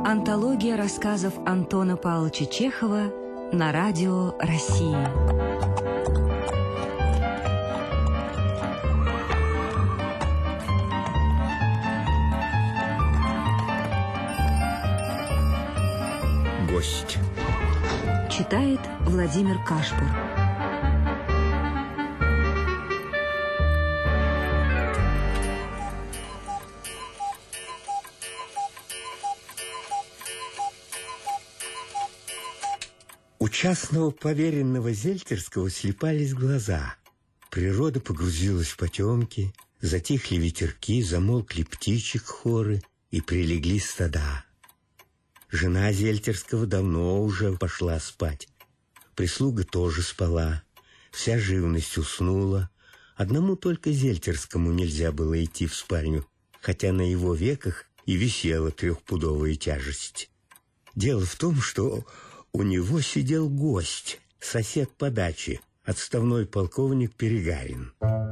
Антология рассказов Антона Павловича Чехова на радио России. Гость. Читает Владимир Кашпур. У частного поверенного Зельтерского слепались глаза. Природа погрузилась в потемки, затихли ветерки, замолкли птичек хоры и прилегли стада. Жена Зельтерского давно уже пошла спать. Прислуга тоже спала. Вся живность уснула. Одному только Зельтерскому нельзя было идти в спальню, хотя на его веках и висела 3-пудовая тяжесть. Дело в том, что у него сидел гость, сосед по даче, отставной полковник Перегарин.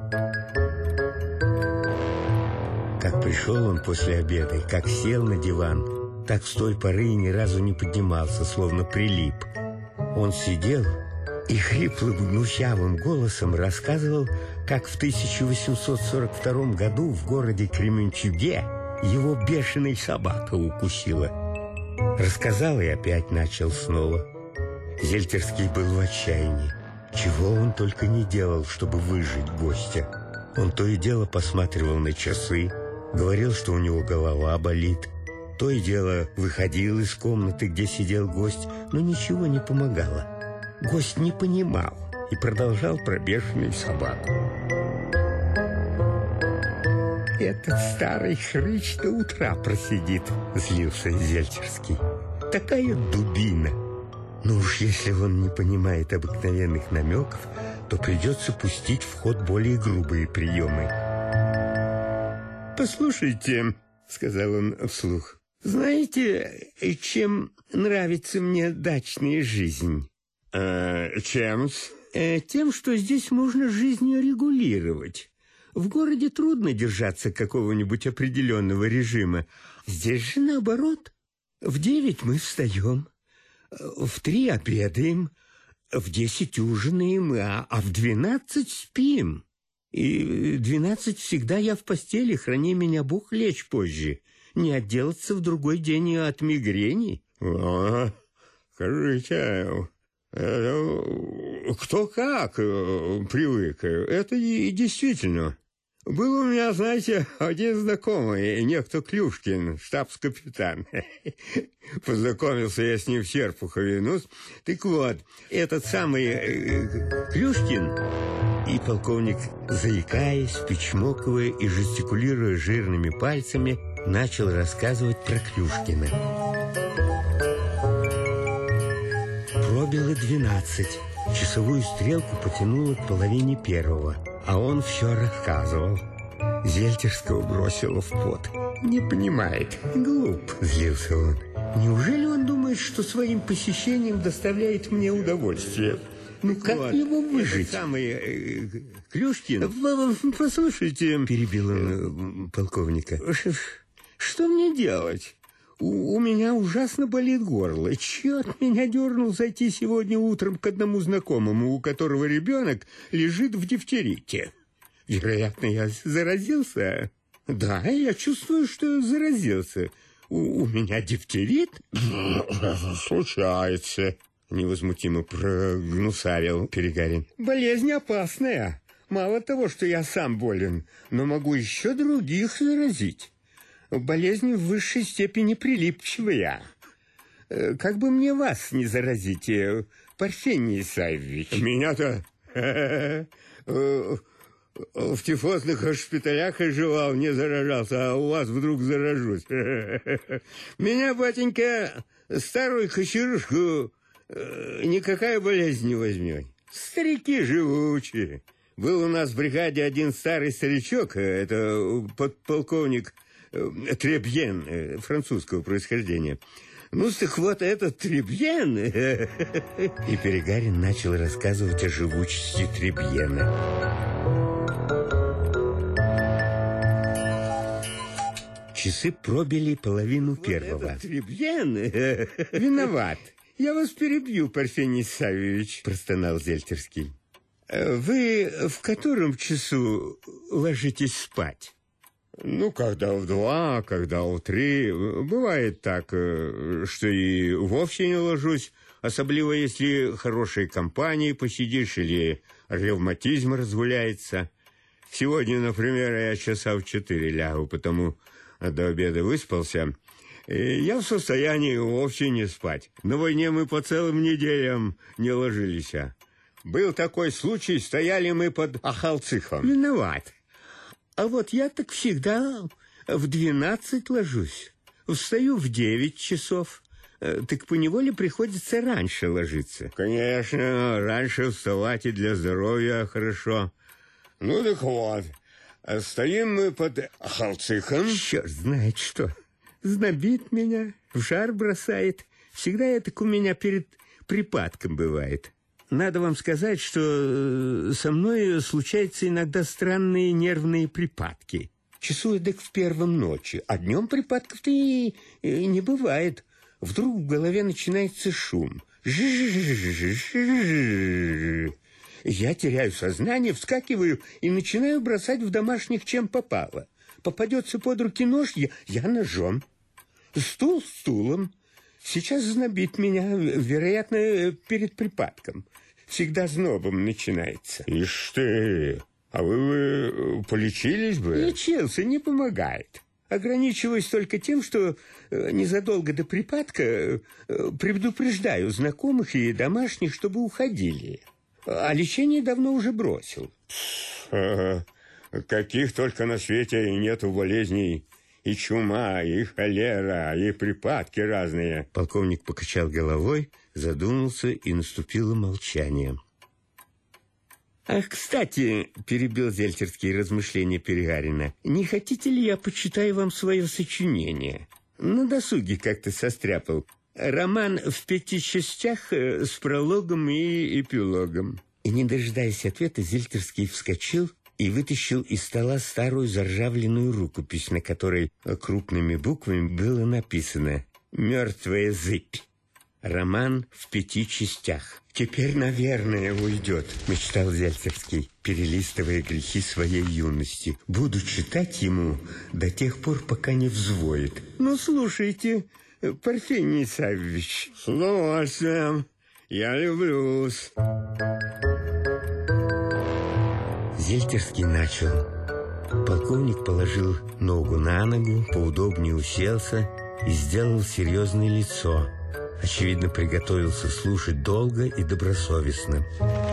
Как пришел он после обеда, как сел на диван, так с той поры и ни разу не поднимался, словно прилип. Он сидел и хриплым гнусявым голосом рассказывал, как в 1842 году в городе Кременчуге его бешеная собака укусила. Рассказал и опять начал снова. Зельтерский был в отчаянии. Чего он только не делал, чтобы выжить гостя. Он то и дело посматривал на часы, говорил, что у него голова болит. То и дело выходил из комнаты, где сидел гость, но ничего не помогало. Гость не понимал и продолжал про бешеную собаку. «Этот старый хрыч до утра просидит», — злился Зельтерский. «Такая дубина! Ну уж если он не понимает обыкновенных намеков, то придется пустить в ход более грубые приемы». «Послушайте», — сказал он вслух, — «знаете, чем нравится мне дачная жизнь?» «Чем-с?» «Тем, что здесь можно жизнь регулировать. В городе трудно держаться какого-нибудь определенного режима. Здесь же наоборот. В 9 мы встаем, в 3 обедаем, в 10 ужинаем, а в 12 спим. И в 12 всегда я в постели, храни меня Бог, лечь позже. Не отделаться в другой день от мигрени». Скажите, кто как привык. Это и действительно. Был у меня, знаете, один знакомый, некто Клюшкин, штабс-капитан. Познакомился я с ним в Серпухове. Ну, так вот, этот самый Клюшкин... И полковник, заикаясь, причмокивая и жестикулируя жирными пальцами, начал рассказывать про Клюшкина. Пробило 12. Часовую стрелку потянуло к 12:30, а он все рассказывал. Зельтерского бросило в пот. «Не понимает, глуп», — злился он. «Неужели он думает, что своим посещением доставляет мне удовольствие? Ну как вот его выжить?» Самый Клюшкин... «Послушайте», — перебил он полковника, — «что мне делать? У меня ужасно болит горло. Черт меня дернул зайти сегодня утром к одному знакомому, у которого ребенок лежит в дифтерите. Вероятно, я заразился. Да, я чувствую, что заразился. У меня дифтерит?» «Случается», — невозмутимо прогнусавил Перегарин. «Болезнь опасная. Мало того, что я сам болен, но могу еще других заразить. Болезнь в высшей степени прилипчивая. Как бы мне вас не заразить, Парфений Исаевич?» «Меня-то в тифозных госпиталях оживал, не заражался, а у вас вдруг заражусь. Меня, батенька, старую кочерышку никакая болезнь не возьмет. Старики живучие. Был у нас в бригаде один старый старичок, это подполковник Требьен, французского происхождения. Ну, так вот этот Требьен... И Перегарин начал рассказывать о живучести Требьена. Часы пробили половину первого. Вот Требьен виноват. Я вас перебью, Парфений Саввич, простонал Зельтерский. Вы в котором часу ложитесь спать? Ну, когда в 2, когда в 3. Бывает так, что и вовсе не ложусь, особливо если хорошей компанией посидишь или ревматизм разгуляется. Сегодня, например, я часа в 4 лягу, потому до обеда выспался. Я в состоянии вовсе не спать. На войне мы по целым неделям не ложились. Был такой случай, стояли мы под Ахалцихом. Виноват. А вот я так всегда в 12 ложусь. Встаю в 9 часов. Так поневоле приходится раньше ложиться. Конечно, раньше вставать и для здоровья хорошо. Ну так вот, стоим мы под Ахалцихом. Черт знает что. Знобит меня, в жар бросает. Всегда это у меня перед припадком бывает. Надо вам сказать, что со мной случаются иногда странные нервные припадки. Часу эдак в первом ночи, а днем припадков-то и не бывает. Вдруг в голове начинается шум. Я теряю сознание, вскакиваю и начинаю бросать в домашних чем попало. Попадется под руки нож, я ножом. Стул стулом. Сейчас знобит меня, вероятно, перед припадком. Всегда знобом начинается. Ишь ты, а вы полечились бы? Лечился, не помогает. Ограничиваюсь только тем, что незадолго до припадка предупреждаю знакомых и домашних, чтобы уходили. А лечение давно уже бросил. Каких только на свете нету болезней. И чума, и холера, и припадки разные. Полковник покачал головой, задумался, и наступило молчание. Ах, кстати, перебил Зельтерский размышления Перегарина, не хотите ли я почитаю вам свое сочинение? На досуге как-то состряпал. Роман в 5 частях с прологом и эпилогом. И, не дожидаясь ответа, Зельтерский вскочил и вытащил из стола старую заржавленную рукопись, на которой крупными буквами было написано «Мертвая зыбь». Роман в 5 частях. «Теперь, наверное, уйдет», — мечтал Зельтерский, перелистывая грехи своей юности. «Буду читать ему до тех пор, пока не взвоет». Ну, слушайте, Парфений Саввич. С удовольствием. Я люблю-с. Зельтерский начал. Полковник положил ногу на ногу, поудобнее уселся и сделал серьезное лицо. Очевидно, приготовился слушать долго и добросовестно.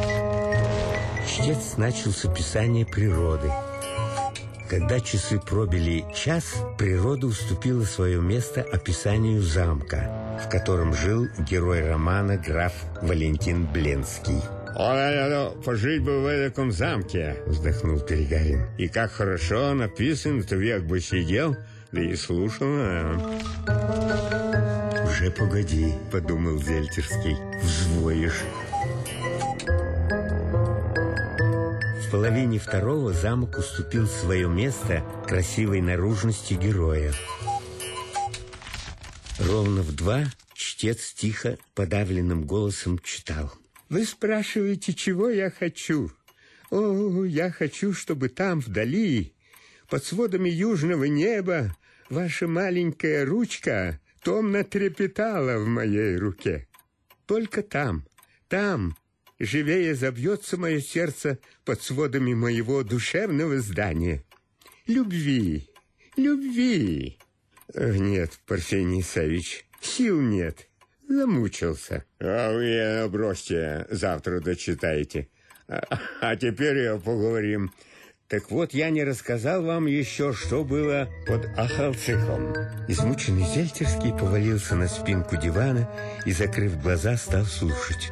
Чтец начал с описания природы. Когда часы пробили час, природа уступила свое место описанию замка, в котором жил герой романа граф Валентин Бленский. «Пожить бы в этом замке», — вздохнул Перегарин. «И как хорошо написано, то век бы сидел, да и слушал». «Уже погоди», — подумал Зельтерский, — «взвоишь». В половине второго замок уступил свое место красивой наружности героя. Ровно в 2 чтец тихо, подавленным голосом читал. «Вы спрашиваете, чего я хочу? О, я хочу, чтобы там, вдали, под сводами южного неба, ваша маленькая ручка томно трепетала в моей руке. Только там, живее забьется мое сердце под сводами моего душевного здания. Любви. Нет, Парфений Саввич, сил нет. Замучился. А вы бросьте, завтра дочитаете. А теперь поговорим. Так вот, я не рассказал вам еще, что было под Ахалцихом. Измученный Зельтерский повалился на спинку дивана и, закрыв глаза, стал слушать.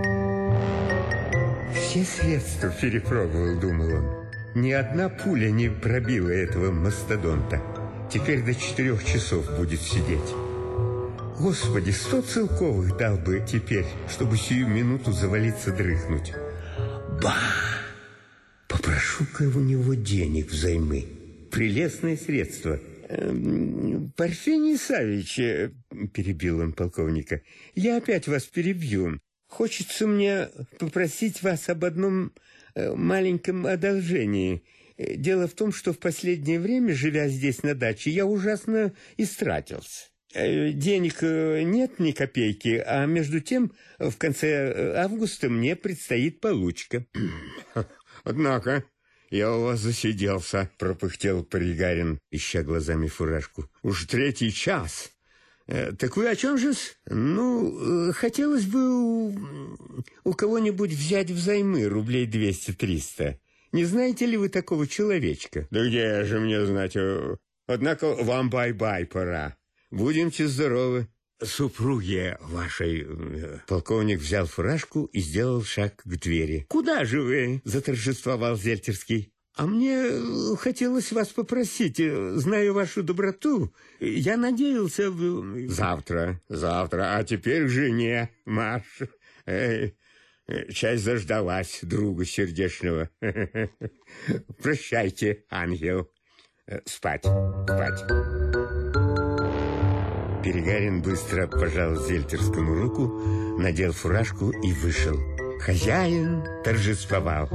Все средства перепробовал, думал он. Ни одна пуля не пробила этого мастодонта. Теперь до 4 часов будет сидеть. Господи, 100 целковых дал бы теперь, чтобы сию минуту завалиться дрыхнуть. Ба! Попрошу-ка у него денег взаймы. Прелестное средство. Парфений Савич, перебил он полковника, я опять вас перебью. Хочется мне попросить вас об одном маленьком одолжении. Дело в том, что в последнее время, живя здесь на даче, я ужасно истратился. Денег нет ни копейки, а между тем в конце августа мне предстоит получка. Однако я у вас засиделся, пропыхтел Паригарин, ища глазами фуражку. Уж 3-й час. Так вы о чем же-с? Ну, хотелось бы у кого-нибудь взять взаймы рублей 200-300. Не знаете ли вы такого человечка? Да где же мне знать? Однако вам бай-бай пора. Будемте здоровы. Супруге вашей... Полковник взял фуражку и сделал шаг к двери. Куда же вы? Заторжествовал Зельтерский. А мне хотелось вас попросить, знаю вашу доброту, я надеялся... Завтра, а теперь к жене, Маш. Часть заждалась друга сердечного. Прощайте, ангел. Спать. Перегарин быстро пожал Зельтерскому руку, надел фуражку и вышел. Хозяин торжествовал.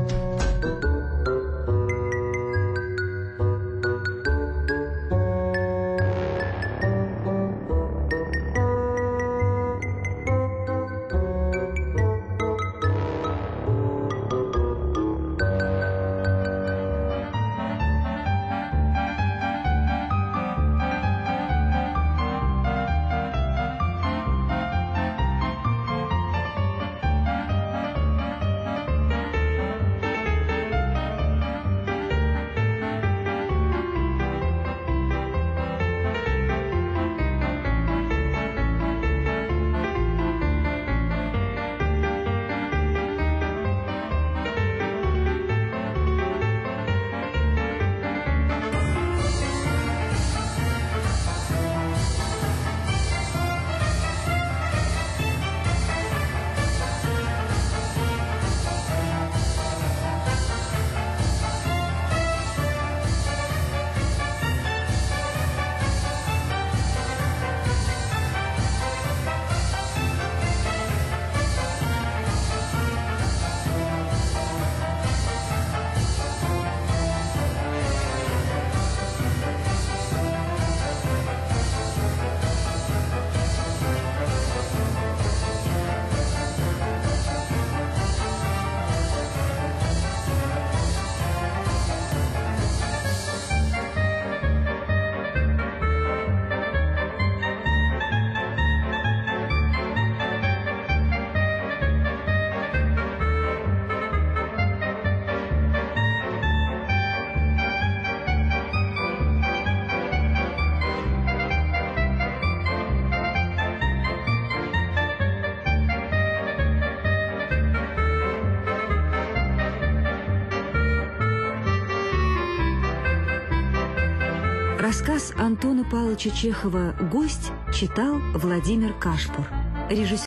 Рассказ Антона Павловича Чехова «Гость» читал Владимир Кашпур. Режиссер